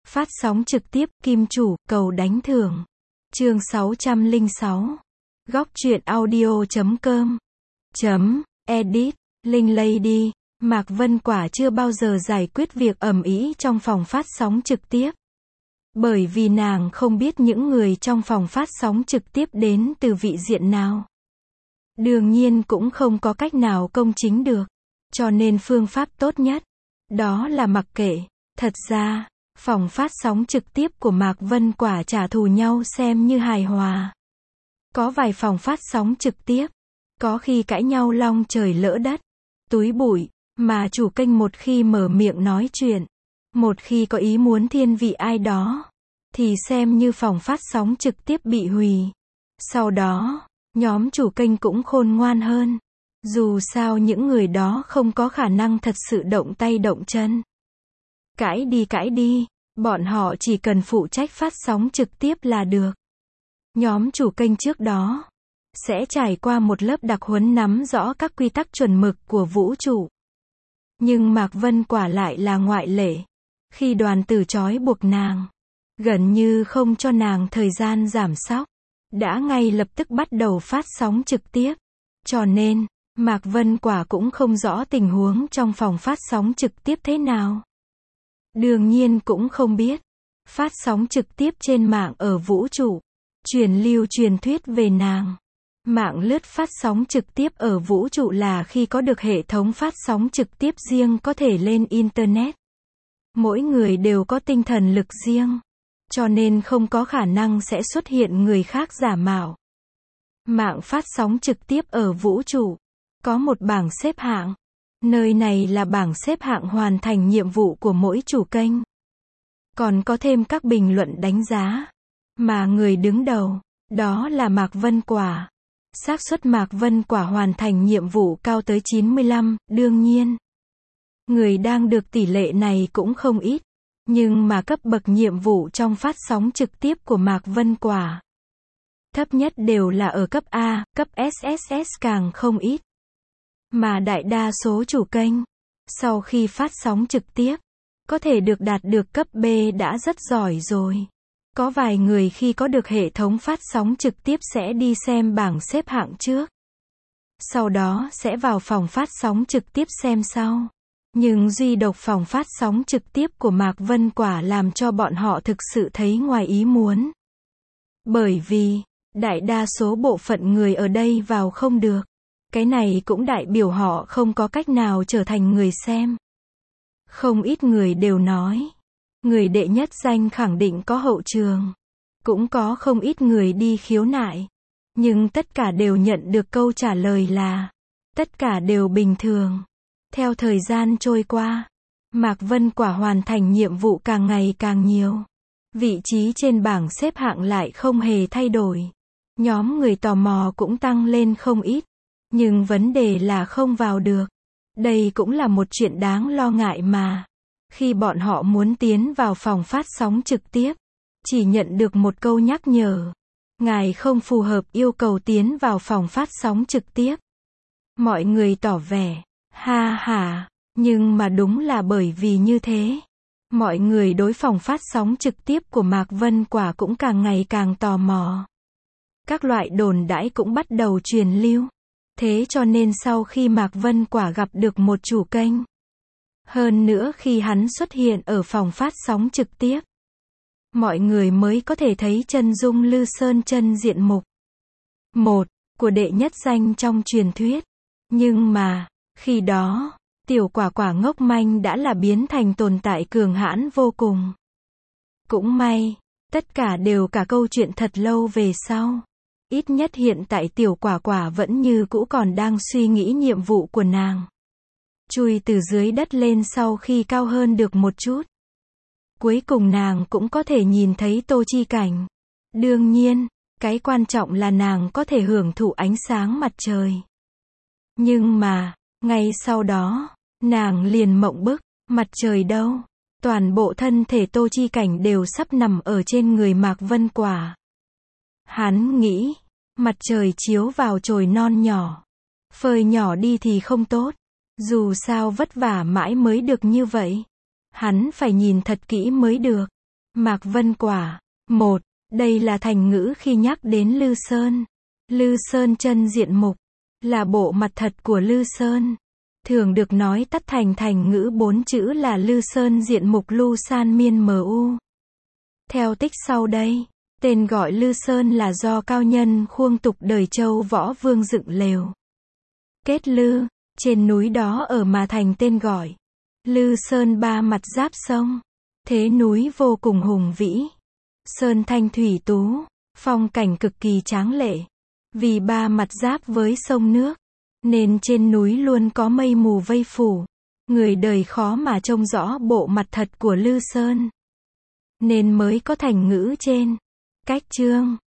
Phát sóng trực tiếp, kim chủ, cầu đánh thưởng. Chương 606. Góc truyện audio.com. Edit. Linh Lady. Mạc Vân Quả chưa bao giờ giải quyết việc ầm ĩ trong phòng phát sóng trực tiếp. Bởi vì nàng không biết những người trong phòng phát sóng trực tiếp đến từ vị diện nào. Đương nhiên cũng không có cách nào công chính được. Cho nên phương pháp tốt nhất, đó là mặc kệ. Thật ra, phòng phát sóng trực tiếp của Mạc Vân Quả trả thù nhau xem như hài hòa. Có vài phòng phát sóng trực tiếp, có khi cãi nhau long trời lỡ đất, túi bụi, mà chủ kênh một khi mở miệng nói chuyện, một khi có ý muốn thiên vị ai đó, thì xem như phòng phát sóng trực tiếp bị hủy. Sau đó, nhóm chủ kênh cũng khôn ngoan hơn. Dù sao những người đó không có khả năng thật sự động tay động chân. Cãi đi, bọn họ chỉ cần phụ trách phát sóng trực tiếp là được. Nhóm chủ kênh trước đó sẽ trải qua một lớp đặc huấn nắm rõ các quy tắc chuẩn mực của vũ trụ. Nhưng Mạc Vân Quả lại là ngoại lệ. Khi đoàn tử trói buộc nàng, gần như không cho nàng thời gian giảm sóc, đã ngay lập tức bắt đầu phát sóng trực tiếp. Cho nên, Mạc Vân Quả cũng không rõ tình huống trong phòng phát sóng trực tiếp thế nào. Đương nhiên cũng không biết. Phát sóng trực tiếp trên mạng ở vũ trụ, truyền lưu truyền thuyết về nàng. Mạng lướt phát sóng trực tiếp ở vũ trụ là khi có được hệ thống phát sóng trực tiếp riêng có thể lên Internet. Mỗi người đều có tinh thần lực riêng, cho nên không có khả năng sẽ xuất hiện người khác giả mạo. Mạng phát sóng trực tiếp ở vũ trụ có một bảng xếp hạng. Nơi này là bảng xếp hạng hoàn thành nhiệm vụ của mỗi chủ kênh. Còn có thêm các bình luận đánh giá. Mà người đứng đầu, đó là Mạc Vân Quả. Xác suất Mạc Vân Quả hoàn thành nhiệm vụ cao tới 95, đương nhiên. Người đang được tỷ lệ này cũng không ít. Nhưng mà cấp bậc nhiệm vụ trong phát sóng trực tiếp của Mạc Vân Quả thấp nhất đều là ở cấp A, cấp SSS càng không ít. Mà đại đa số chủ kênh, sau khi phát sóng trực tiếp, có thể được đạt được cấp B đã rất giỏi rồi. Có vài người khi có được hệ thống phát sóng trực tiếp sẽ đi xem bảng xếp hạng trước. Sau đó sẽ vào phòng phát sóng trực tiếp xem sau. Nhưng duy độc phòng phát sóng trực tiếp của Mạc Vân Quả làm cho bọn họ thực sự thấy ngoài ý muốn. Bởi vì, đại đa số bộ phận người ở đây vào không được. Cái này cũng đại biểu họ không có cách nào trở thành người xem. Không ít người đều nói, người đệ nhất danh khẳng định có hậu trường. Cũng có không ít người đi khiếu nại. Nhưng tất cả đều nhận được câu trả lời là, tất cả đều bình thường. Theo thời gian trôi qua, Mạc Vân Quả hoàn thành nhiệm vụ càng ngày càng nhiều. Vị trí trên bảng xếp hạng lại không hề thay đổi. Nhóm người tò mò cũng tăng lên không ít. Nhưng vấn đề là không vào được. Đây cũng là một chuyện đáng lo ngại mà. Khi bọn họ muốn tiến vào phòng phát sóng trực tiếp, chỉ nhận được một câu nhắc nhở. Ngài không phù hợp yêu cầu tiến vào phòng phát sóng trực tiếp. Mọi người tỏ vẻ, ha ha, nhưng mà đúng là bởi vì như thế. Mọi người đối phòng phát sóng trực tiếp của Mạc Vân Quả cũng càng ngày càng tò mò. Các loại đồn đãi cũng bắt đầu truyền lưu. Thế cho nên sau khi Mạc Vân Quả gặp được một chủ kênh, hơn nữa khi hắn xuất hiện ở phòng phát sóng trực tiếp, mọi người mới có thể thấy chân dung Lư Sơn chân diện mục. Một, của đệ nhất danh trong truyền thuyết. Nhưng mà, khi đó, tiểu quả quả ngốc manh đã là biến thành tồn tại cường hãn vô cùng. Cũng may, tất cả đều cả câu chuyện thật lâu về sau. Ít nhất hiện tại tiểu quả quả vẫn như cũ còn đang suy nghĩ nhiệm vụ của nàng. Chui từ dưới đất lên sau khi cao hơn được một chút. Cuối cùng nàng cũng có thể nhìn thấy Tô Chi Cảnh. Đương nhiên, cái quan trọng là nàng có thể hưởng thụ ánh sáng mặt trời. Nhưng mà, ngay sau đó, nàng liền mộng bức, mặt trời đâu? Toàn bộ thân thể Tô Chi Cảnh đều sắp nằm ở trên người Mạc Vân Quả. Hắn nghĩ, mặt trời chiếu vào chồi non nhỏ. Phơi nhỏ đi thì không tốt. Dù sao vất vả mãi mới được như vậy. Hắn phải nhìn thật kỹ mới được. Mạc Vân Quả. 1. Đây là thành ngữ khi nhắc đến Lư Sơn. Lư Sơn chân diện mục là bộ mặt thật của Lư Sơn. Thường được nói tắt thành ngữ 4 chữ là Lư Sơn diện mục Lu San Miên Mu. Theo tích sau đây, tên gọi Lư Sơn là do cao nhân Khuông Tục đời Châu Võ Vương dựng lều kết lư trên núi đó ở mà thành tên gọi. Lư Sơn ba mặt giáp sông, thế núi vô cùng hùng vĩ. Sơn thanh thủy tú, phong cảnh cực kỳ tráng lệ. Vì ba mặt giáp với sông nước, nên trên núi luôn có mây mù vây phủ. Người đời khó mà trông rõ bộ mặt thật của Lư Sơn. Nên mới có thành ngữ trên. Cách chương